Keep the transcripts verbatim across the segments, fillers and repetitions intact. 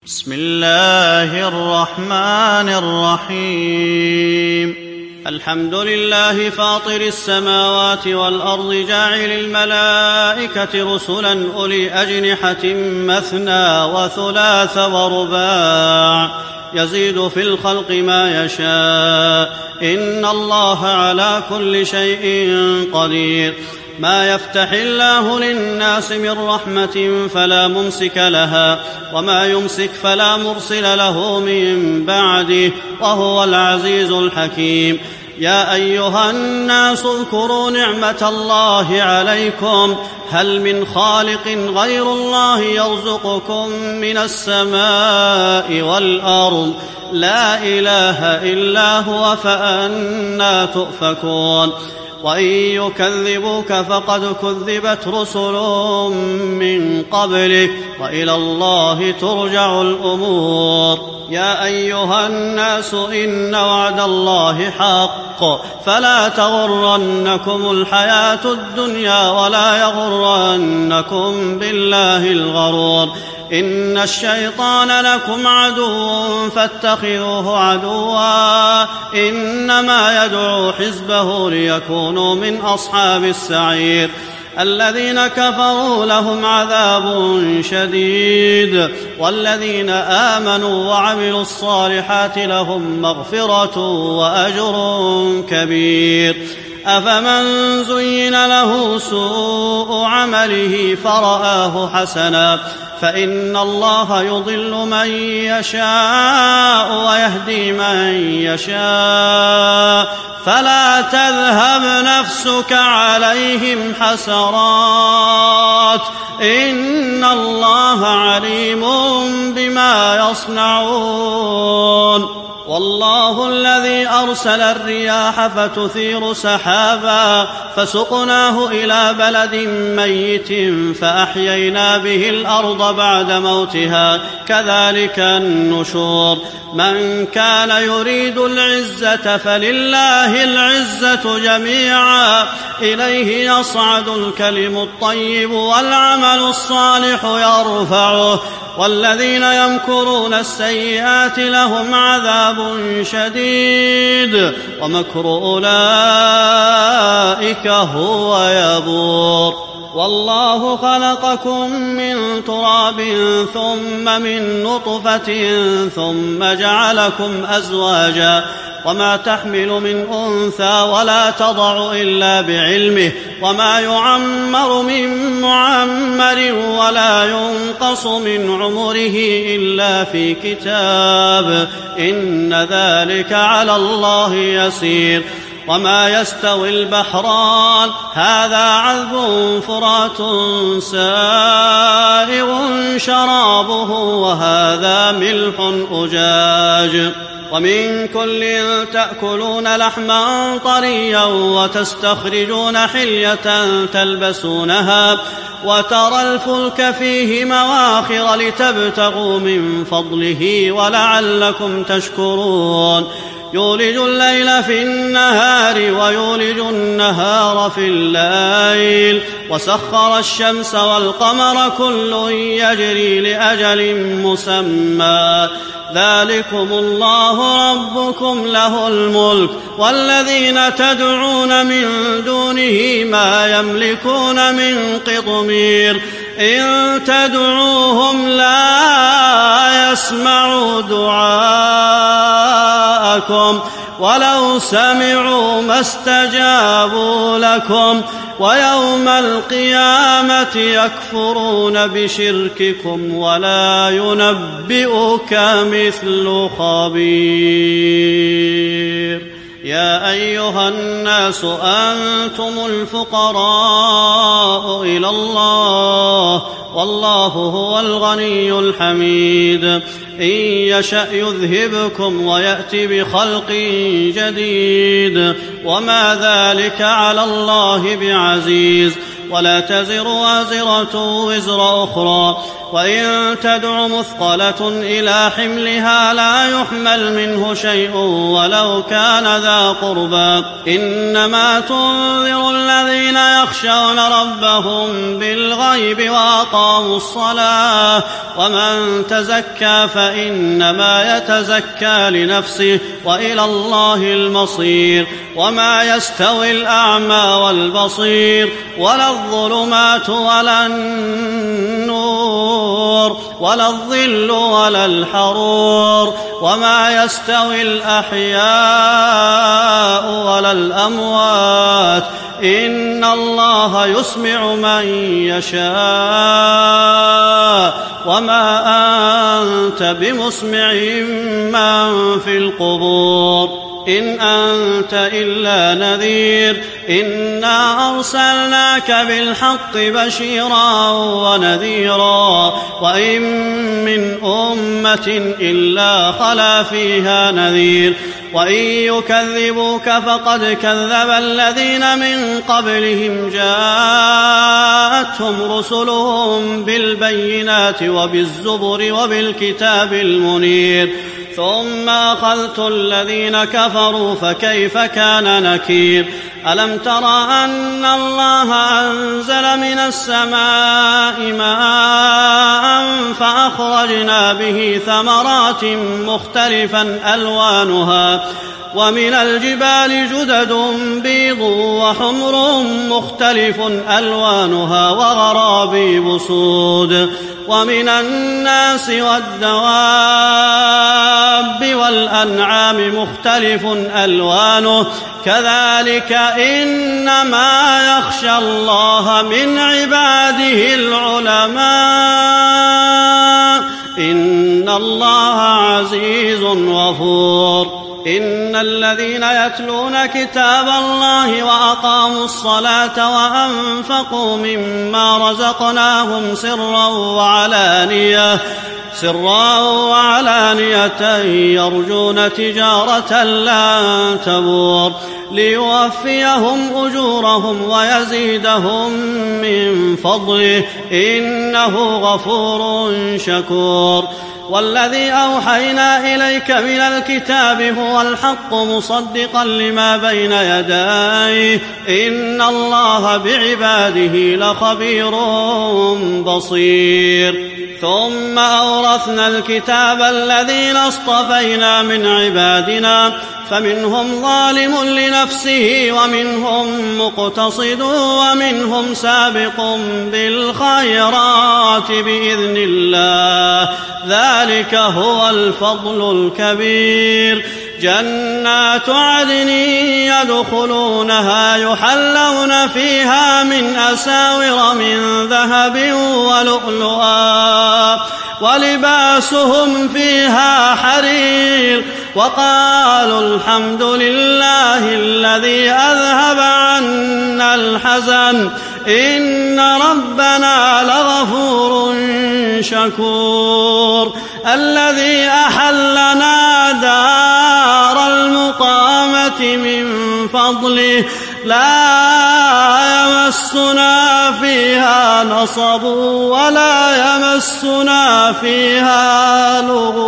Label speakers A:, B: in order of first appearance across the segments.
A: بسم الله الرحمن الرحيم. الحمد لله فاطر السماوات والأرض جاعل الملائكة رسلا أولي أجنحة مثنى وثلاث ورباع يزيد في الخلق ما يشاء إن الله على كل شيء قدير. ما يفتح الله للناس من رحمة فلا ممسك لها وما يمسك فلا مرسل له من بعده وهو العزيز الحكيم. يا أيها الناس اذكروا نعمة الله عليكم هل من خالق غير الله يرزقكم من السماء والأرض لا إله إلا هو فأنى تؤفكون. وإن يكذبوك فقد كذبت رسل من قبلك وإلى الله ترجع الأمور. يا أيها الناس إن وعد الله حق فلا تغرنكم الحياة الدنيا ولا يغرنكم بالله الغرور. إن الشيطان لكم عدو فاتخذوه عدوا إنما يدعو حزبه ليكونوا من أصحاب السعير. الذين كفروا لهم عذاب شديد والذين آمنوا وعملوا الصالحات لهم مغفرة وأجر كبير. أفمن زين له سوء عمله فرآه حسنا فإن الله يضل من يشاء ويهدي من يشاء فلا تذهب نفسك عليهم حسرات إن الله عليم بما يصنعون. والله الذي أرسل الرياح فتثير سحابا فسقناه إلى بلد ميت فأحيينا به الأرض بعد موتها كذلك النشور. من كان يريد العزة فلله العزة جميعا إليه يصعد الكلم الطيب والعمل الصالح يرفعه والذين يمكرون السيئات لهم عذاب شديد ومكر أولئك هو يبور. والله خلقكم من تراب ثم من نطفة ثم جعلكم أزواجا وما تحمل من أنثى ولا تضع إلا بعلمه وما يعمر من معمر ولا ينقص من عمره إلا في كتاب إن ذلك على الله يسير. وما يستوي البحران هذا عذب فرات سائغ شرابه وهذا ملح أجاج ومن كل تأكلون لحما طريا وتستخرجون حلية تلبسونها وترى الفلك فيه مواخر لتبتغوا من فضله ولعلكم تشكرون. يولج الليل في النهار ويولج النهار في الليل وسخر الشمس والقمر كل يجري لأجل مسمى ذلكم الله ربكم له الملك والذين تدعون من دونه ما يملكون من قطمير إن تدعوهم لا يسمعوا دعاءكم ولو سمعوا ما استجابوا لكم ويوم القيامة يكفرون بشرككم ولا ينبئك مثل خبير. يا أيها الناس أنتم الفقراء إلى الله والله هو الغني الحميد. إن يشأ يذهبكم ويأتي بخلق جديد وما ذلك على الله بعزيز. ولا تزر وازرة وزر أخرى وإن تدع مثقلة إلى حملها لا يحمل منه شيء ولو كان ذا قربى إنما تنذر الذين يخشون ربهم بالغيب وأقاموا الصلاة ومن تزكى فإنما يتزكى لنفسه وإلى الله المصير وما يستوي الأعمى والبصير ولا الظلمات ولا النور ولا الظل ولا الحرور وما يستوي الأحياء ولا الأموات إن الله يسمع من يشاء وما أنت بمسمع من في القبور إن أنت إلا نذير إنا أرسلناك بالحق بشيرا ونذيرا وإن من أمة إلا خلا فيها نذير وإن يكذبوك فقد كذب الذين من قبلهم جاءتهم رسلهم بالبينات وبالزبر وبالكتاب المنير ثم أخذت الذين كفروا فكيف كان نكير ألم تر أن الله أنزل من السماء ماء فأخرجنا به ثمرات مختلفا ألوانها ومن الجبال جدد بيض وحمر مختلف ألوانها وغرابيب سود ومن الناس والدواب والأنعام مختلف ألوانه كذلك إنما يخشى الله من عباده العلماء إن الله عزيز غفور إن الذين يتلون كتاب الله وأقاموا الصلاة وأنفقوا مما رزقناهم سرا وعلانية سرا وعلانية يرجون تجارة لن تبور ليوفيهم أجورهم ويزيدهم من فضله إنه غفور شكور والذي أوحينا إليك من الكتاب هو الحق مصدقا لما بين يديه إن الله بعباده لخبير بصير ثم أورثنا الكتاب الذين اصطفينا من عبادنا فمنهم ظالم لنفسه ومنهم مقتصد ومنهم سابق بالخيرات بإذن الله ذلك هو الفضل الكبير جنات عدن يدخلونها يحلون فيها من أساور من ذهب ولؤلؤا ولباسهم فيها حرير وقالوا الحمد لله الذي أذهب عنا الحزن إن ربنا لغفور شكور الذي أحلنا دار المقامة من فضله لا يمسنا فيها نصب ولا يمسنا فيها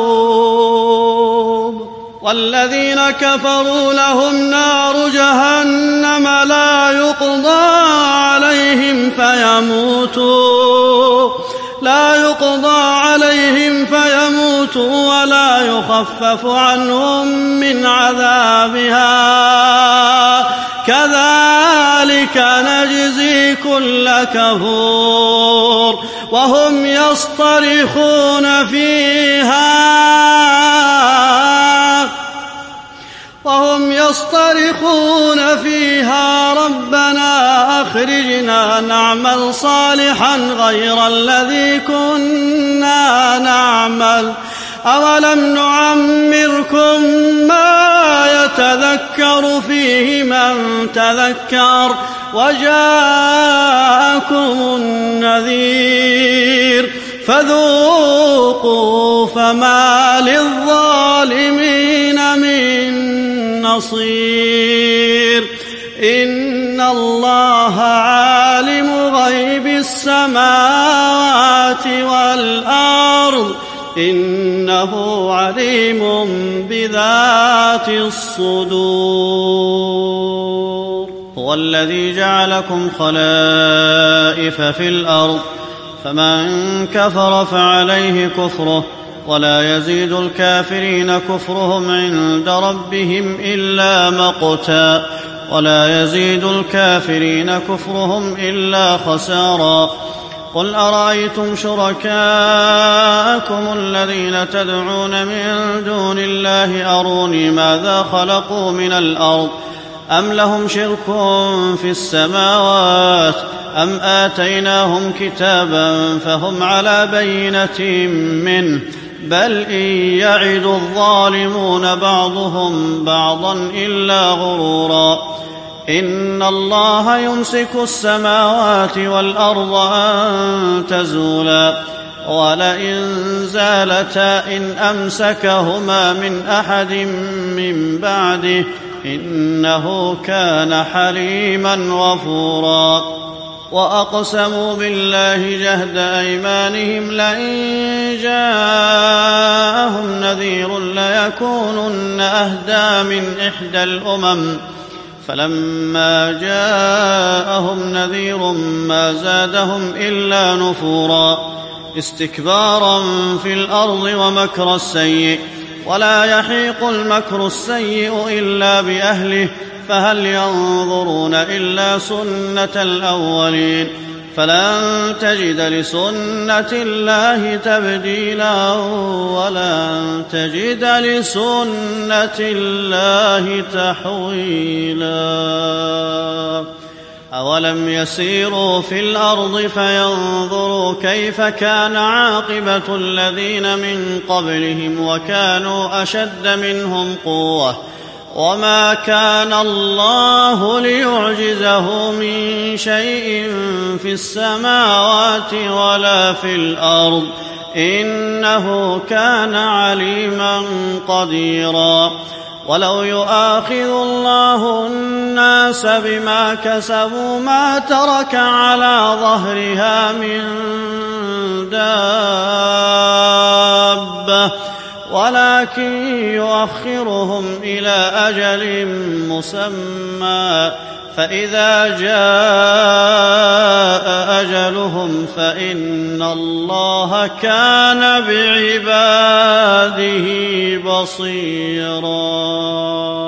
A: لغوب والذين كفروا لهم نار جهنم لا يقضى عليهم فيموتوا لا يقضى عليهم فيموتوا ولا يخفف عنهم من عذابها كذلك نجزي كل كفور وهم يصطرخون فيها وهم يصطرخون فيها ربنا أخرجنا نعمل صالحا غير الذي كنا نعمل أولم نعمركم ما يتذكر فيه من تذكر وجاءكم النذير فذوقوا فما للظالمين من نصير إن الله عالم غيب السماوات والأرض إنه عليم بذات الصدور. هو الذي جعلكم خلائف في الأرض فمن كفر فعليه كفره ولا يزيد الكافرين كفرهم عند ربهم إلا مقتا ولا يزيد الكافرين كفرهم إلا خسارا. قل أرأيتم شركاءكم الذين تدعون من دون الله أروني ماذا خلقوا من الأرض أم لهم شرك في السماوات أم آتيناهم كتابا فهم على بينة منه بل إن يعد الظالمون بعضهم بعضا إلا غرورا. إن الله يمسك السماوات والأرض أن تزولا ولئن زالتا إن أمسكهما من أحد من بعده إنه كان حليما غفورا. وأقسموا بالله جهد أيمانهم لئن جاءهم نذير ليكونن أهدى من إحدى الأمم فلما جاءهم نذير ما زادهم إلا نفورا استكبارا في الأرض ومكر السيء ولا يحيق المكر السيء إلا بأهله فهل ينظرون إلا سنة الأولين فلن تجد لسنة الله تبديلا ولن تجد لسنة الله تحويلا. أولم يسيروا في الأرض فينظروا كيف كان عاقبة الذين من قبلهم وكانوا أشد منهم قوة وما كان الله ليعجزه من شيء في السماوات ولا في الأرض إنه كان عليما قديرا. ولو يؤاخذ الله الناس بما كسبوا ما ترك على ظهرها من دابة ولكن يؤخرهم إلى أجل مسمى فإذا جاء أجلهم فإن الله كان بعباده بصيراً.